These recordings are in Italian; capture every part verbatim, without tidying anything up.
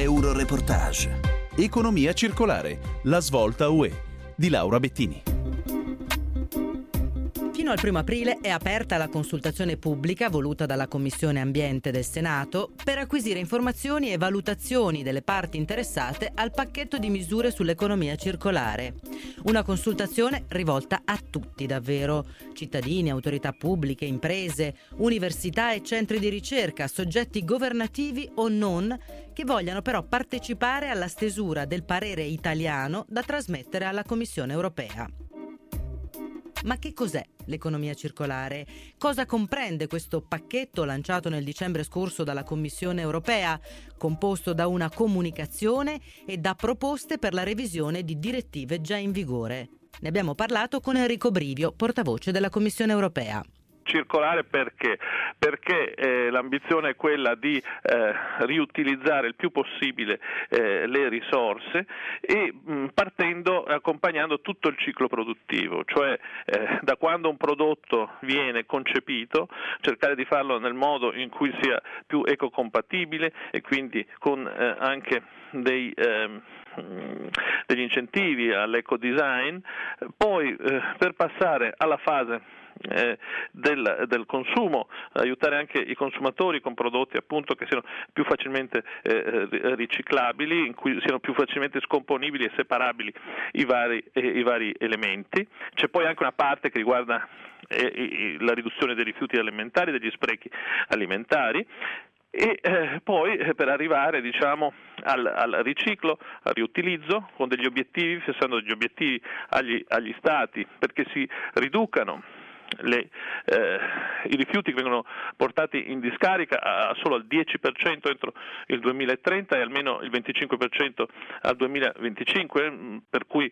Euroreportage. Economia circolare, la svolta U E di Laura Bettini. Fino al primo aprile è aperta la consultazione pubblica voluta dalla Commissione Ambiente del Senato per acquisire informazioni e valutazioni delle parti interessate al pacchetto di misure sull'economia circolare. Una consultazione rivolta a tutti davvero: cittadini, autorità pubbliche, imprese, università e centri di ricerca, soggetti governativi o non, che vogliano però partecipare alla stesura del parere italiano da trasmettere alla Commissione europea. Ma che cos'è l'economia circolare? Cosa comprende questo pacchetto lanciato nel dicembre scorso dalla Commissione europea, composto da una comunicazione e da proposte per la revisione di direttive già in vigore? Ne abbiamo parlato con Enrico Brivio, portavoce della Commissione europea. Circolare perché? Perché eh, l'ambizione è quella di eh, riutilizzare il più possibile eh, le risorse e mh, partendo, accompagnando tutto il ciclo produttivo, cioè eh, da quando un prodotto viene concepito, cercare di farlo nel modo in cui sia più ecocompatibile e quindi con eh, anche dei eh, degli incentivi all'ecodesign, poi eh, per passare alla fase Eh, del, del consumo, aiutare anche i consumatori con prodotti appunto che siano più facilmente eh, riciclabili, in cui siano più facilmente scomponibili e separabili i vari, eh, i vari elementi. C'è poi anche una parte che riguarda eh, la riduzione dei rifiuti alimentari, degli sprechi alimentari. E eh, poi eh, per arrivare diciamo al, al riciclo, al riutilizzo, con degli obiettivi, fissando degli obiettivi agli, agli stati perché si riducano Le, eh, i rifiuti che vengono portati in discarica a, a solo al dieci per cento entro il duemilatrenta e almeno il venticinque per cento al duemilaventicinque, per cui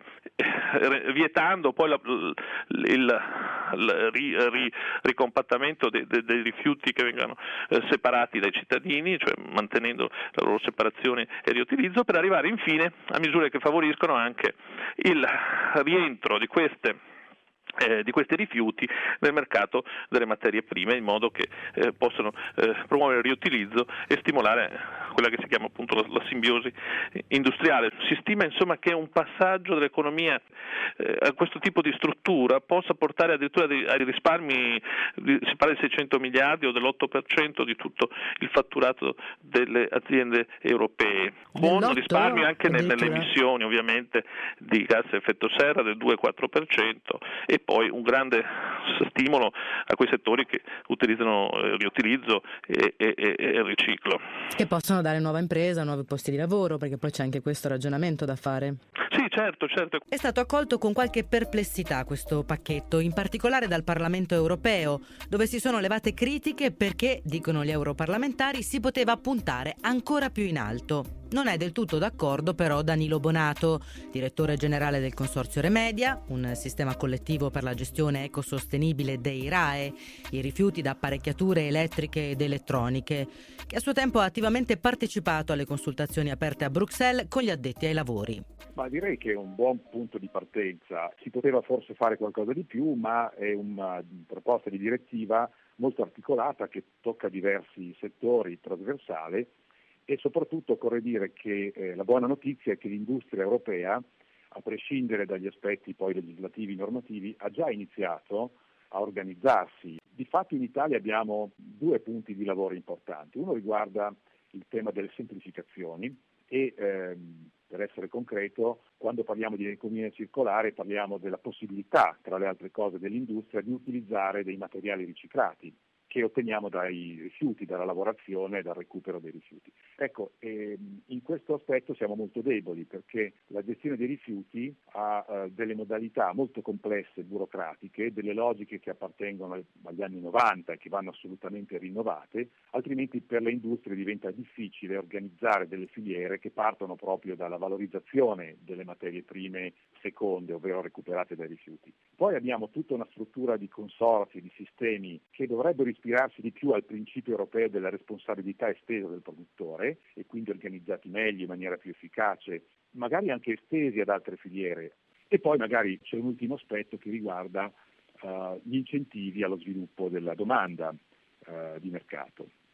eh, vietando poi la, il, il, il ri, ri, ricompattamento dei, dei, dei rifiuti che vengano eh, separati dai cittadini, cioè mantenendo la loro separazione e riutilizzo, per arrivare infine a misure che favoriscono anche il rientro di queste Eh, di questi rifiuti nel mercato delle materie prime, in modo che eh, possano eh, promuovere il riutilizzo e stimolare quella che si chiama appunto la, la simbiosi industriale. Si stima insomma che un passaggio dell'economia eh, a questo tipo di struttura possa portare addirittura dei, ai risparmi, di, si parla di seicento miliardi o dell'otto per cento di tutto il fatturato delle aziende europee, con risparmi anche nelle emissioni ovviamente di gas a effetto serra del due quattro per cento e poi un grande stimolo a quei settori che utilizzano il riutilizzo e, e, e il riciclo. Che possono dare nuova impresa, nuovi posti di lavoro, perché poi c'è anche questo ragionamento da fare. Sì, certo, certo. È stato accolto con qualche perplessità questo pacchetto, in particolare dal Parlamento europeo, dove si sono levate critiche perché, dicono gli europarlamentari, si poteva puntare ancora più in alto. Non è del tutto d'accordo però Danilo Bonato, direttore generale del Consorzio Remedia, un sistema collettivo per la gestione ecosostenibile dei R A E, i rifiuti da apparecchiature elettriche ed elettroniche, che a suo tempo ha attivamente partecipato alle consultazioni aperte a Bruxelles con gli addetti ai lavori. Ma direi che è un buon punto di partenza. Si poteva forse fare qualcosa di più, ma è una proposta di direttiva molto articolata che tocca diversi settori, trasversale, e soprattutto occorre dire che eh, la buona notizia è che l'industria europea, a prescindere dagli aspetti poi legislativi normativi, ha già iniziato a organizzarsi. Difatti in Italia abbiamo due punti di lavoro importanti. Uno riguarda il tema delle semplificazioni e ehm, per essere concreto, quando parliamo di economia circolare parliamo della possibilità, tra le altre cose, dell'industria di utilizzare dei materiali riciclati che otteniamo dai rifiuti, dalla lavorazione e dal recupero dei rifiuti. Ecco, ehm, in questo aspetto siamo molto deboli perché la gestione dei rifiuti ha eh, delle modalità molto complesse e burocratiche, delle logiche che appartengono agli anni novanta e che vanno assolutamente rinnovate, altrimenti per le industrie diventa difficile organizzare delle filiere che partono proprio dalla valorizzazione delle materie prime seconde, ovvero recuperate dai rifiuti. Poi abbiamo tutta una struttura di consorzi, di sistemi che dovrebbero ispirarsi di più al principio europeo della responsabilità estesa del produttore e quindi organizzati meglio in maniera più efficace, magari anche estesi ad altre filiere. E poi magari c'è un ultimo aspetto che riguarda uh, gli incentivi allo sviluppo della domanda uh, di mercato.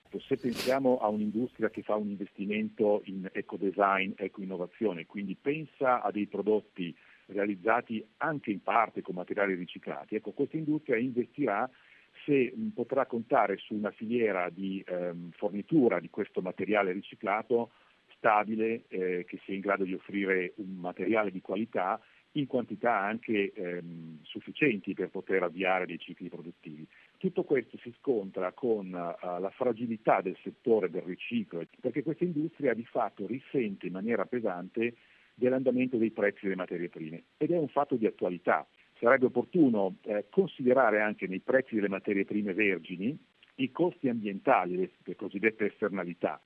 Se pensiamo a un'industria che fa un investimento in ecodesign, ecoinnovazione, quindi pensa a dei prodotti realizzati anche in parte con materiali riciclati, ecco, questa industria investirà se potrà contare su una filiera di ehm, fornitura di questo materiale riciclato stabile, eh, che sia in grado di offrire un materiale di qualità in quantità anche ehm, sufficienti per poter avviare dei cicli produttivi. Tutto questo si scontra con uh, la fragilità del settore del riciclo, perché questa industria di fatto risente in maniera pesante dell'andamento dei prezzi delle materie prime ed è un fatto di attualità. Sarebbe opportuno eh, considerare anche nei prezzi delle materie prime vergini i costi ambientali, le, le cosiddette esternalità.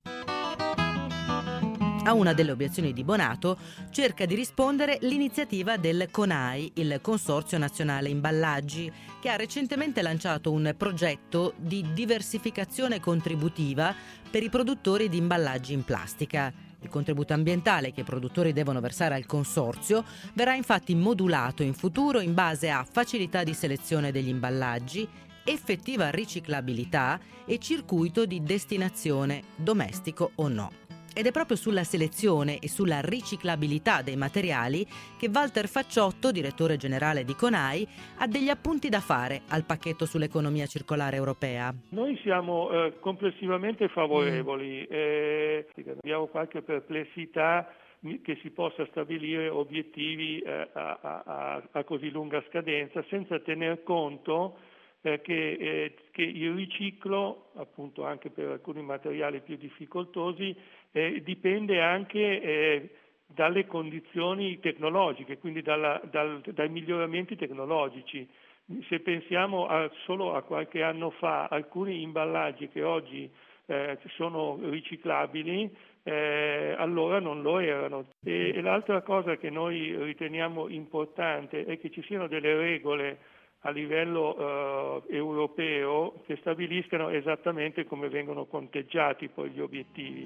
A una delle obiezioni di Bonato cerca di rispondere l'iniziativa del CONAI, il Consorzio Nazionale Imballaggi, che ha recentemente lanciato un progetto di diversificazione contributiva per i produttori di imballaggi in plastica. Il contributo ambientale che i produttori devono versare al consorzio verrà infatti modulato in futuro in base a facilità di selezione degli imballaggi, effettiva riciclabilità e circuito di destinazione, domestico o no. Ed è proprio sulla selezione e sulla riciclabilità dei materiali che Walter Facciotto, direttore generale di CONAI, ha degli appunti da fare al pacchetto sull'economia circolare europea. Noi siamo eh, complessivamente favorevoli, eh, abbiamo qualche perplessità che si possa stabilire obiettivi eh, a, a, a così lunga scadenza senza tener conto eh, che, eh, che il riciclo, appunto anche per alcuni materiali più difficoltosi, Eh, dipende anche eh, dalle condizioni tecnologiche, quindi dalla, dal, dai miglioramenti tecnologici. Se pensiamo a, solo a qualche anno fa, alcuni imballaggi che oggi eh, sono riciclabili, eh, allora non lo erano. E, e l'altra cosa che noi riteniamo importante è che ci siano delle regole a livello eh, europeo che stabiliscano esattamente come vengono conteggiati poi gli obiettivi.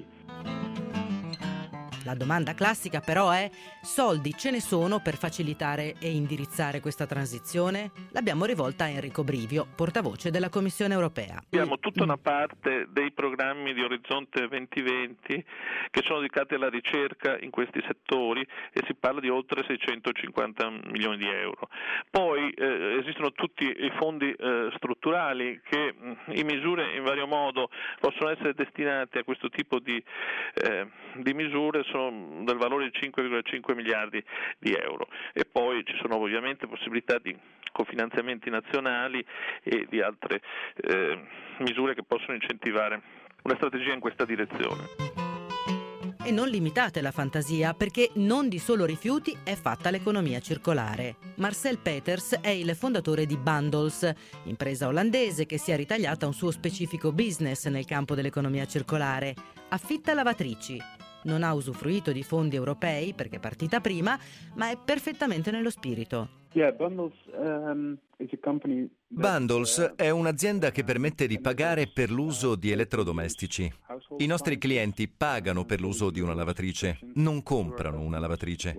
La domanda classica però è: soldi ce ne sono per facilitare e indirizzare questa transizione? L'abbiamo rivolta a Enrico Brivio, portavoce della Commissione europea. Abbiamo tutta una parte dei programmi di Orizzonte duemilaventi che sono dedicati alla ricerca in questi settori e si parla di oltre seicentocinquanta milioni di euro. Poi eh, esistono tutti i fondi eh, strutturali che mh, in misure in vario modo possono essere destinati a questo tipo di, eh, di misure, sono del valore di cinque virgola cinque miliardi di euro, e poi ci sono ovviamente possibilità di cofinanziamenti nazionali e di altre eh, misure che possono incentivare una strategia in questa direzione. E non limitate la fantasia, perché non di solo rifiuti è fatta l'economia circolare. Marcel Peters è il fondatore di Bundles, impresa olandese che si è ritagliata un suo specifico business nel campo dell'economia circolare. Affitta lavatrici. Non ha usufruito di fondi europei perché è partita prima, ma è perfettamente nello spirito. Yeah, Bundles, um, is a company Bundles è un'azienda che permette di pagare per l'uso di elettrodomestici. I nostri clienti pagano per l'uso di una lavatrice, non comprano una lavatrice.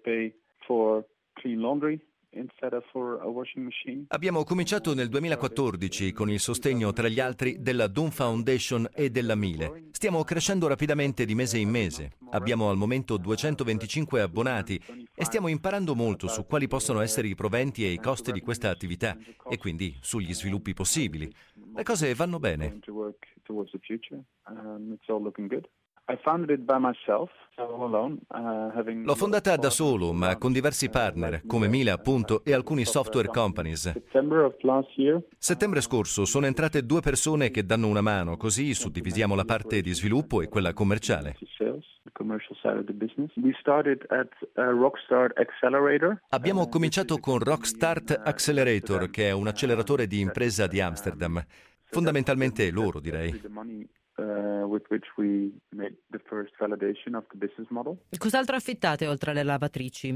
Abbiamo cominciato nel duemilaquattordici con il sostegno, tra gli altri, della Doom Foundation e della Miele. Stiamo crescendo rapidamente di mese in mese. Abbiamo al momento duecentoventicinque abbonati e stiamo imparando molto su quali possono essere i proventi e i costi di questa attività e quindi sugli sviluppi possibili. Le cose vanno bene. L'ho fondata da solo, ma con diversi partner, come Miele appunto, e alcuni software companies. Settembre scorso sono entrate due persone che danno una mano, così suddivisiamo la parte di sviluppo e quella commerciale. Abbiamo cominciato con Rockstart Accelerator, che è un acceleratore di impresa di Amsterdam. Fondamentalmente loro, direi. Cos'altro affittate oltre alle lavatrici?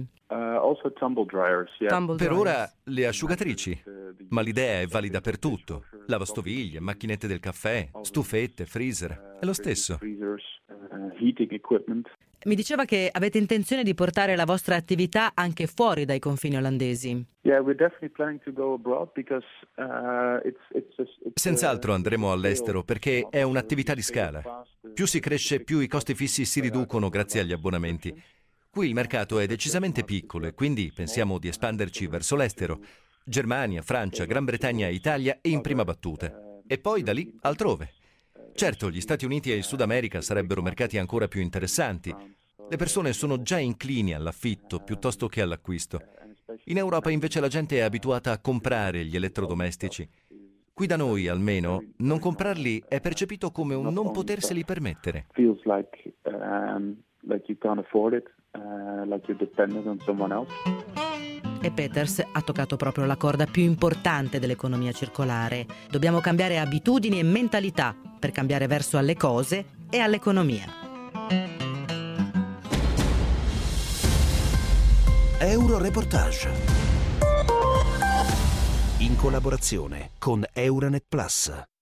Per ora le asciugatrici, ma l'idea è valida per tutto. Lavastoviglie, macchinette del caffè, stufette, freezer, è lo stesso. uh, heating equipment. Mi diceva che avete intenzione di portare la vostra attività anche fuori dai confini olandesi. Yeah, we're definitely planning to go abroad because uh, it's it's just, it's, Senz'altro andremo all'estero perché è un'attività di scala. Più si cresce, più i costi fissi si riducono grazie agli abbonamenti. Qui il mercato è decisamente piccolo e quindi pensiamo di espanderci verso l'estero. Germania, Francia, Gran Bretagna, Italia e in prima battuta. E poi da lì altrove. Certo, gli Stati Uniti e il Sud America sarebbero mercati ancora più interessanti. Le persone sono già inclini all'affitto piuttosto che all'acquisto. In Europa invece la gente è abituata a comprare gli elettrodomestici. Qui da noi, almeno, non comprarli è percepito come un non poterseli permettere. Feels like um, like you can't afford it, uh, like you're dependent on someone else. E Peters ha toccato proprio la corda più importante dell'economia circolare. Dobbiamo cambiare abitudini e mentalità per cambiare verso alle cose e all'economia. Euroreportage, in collaborazione con Euranet Plus.